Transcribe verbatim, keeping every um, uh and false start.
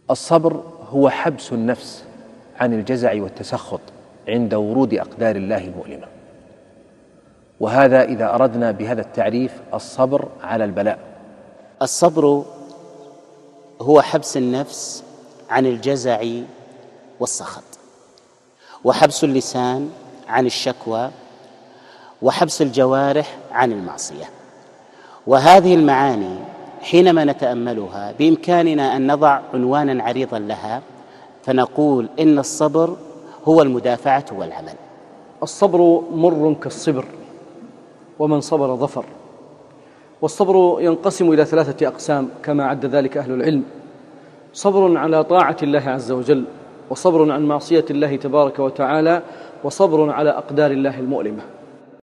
الصبر هو حبس النفس عن الجزع والتسخط عند ورود أقدار الله المؤلمة، وهذا إذا أردنا بهذا التعريف الصبر على البلاء. الصبر هو حبس النفس عن الجزع والسخط، وحبس اللسان عن الشكوى، وحبس الجوارح عن المعصية. وهذه المعاني حينما نتأملها بإمكاننا أن نضع عنوانا عريضا لها، فنقول إن الصبر هو المدافعة والعمل. الصبر مر كالصبر، ومن صبر ظفر. والصبر ينقسم إلى ثلاثة أقسام كما عد ذلك أهل العلم: صبر على طاعة الله عز وجل، وصبر عن معصية الله تبارك وتعالى، وصبر على أقدار الله المؤلمة.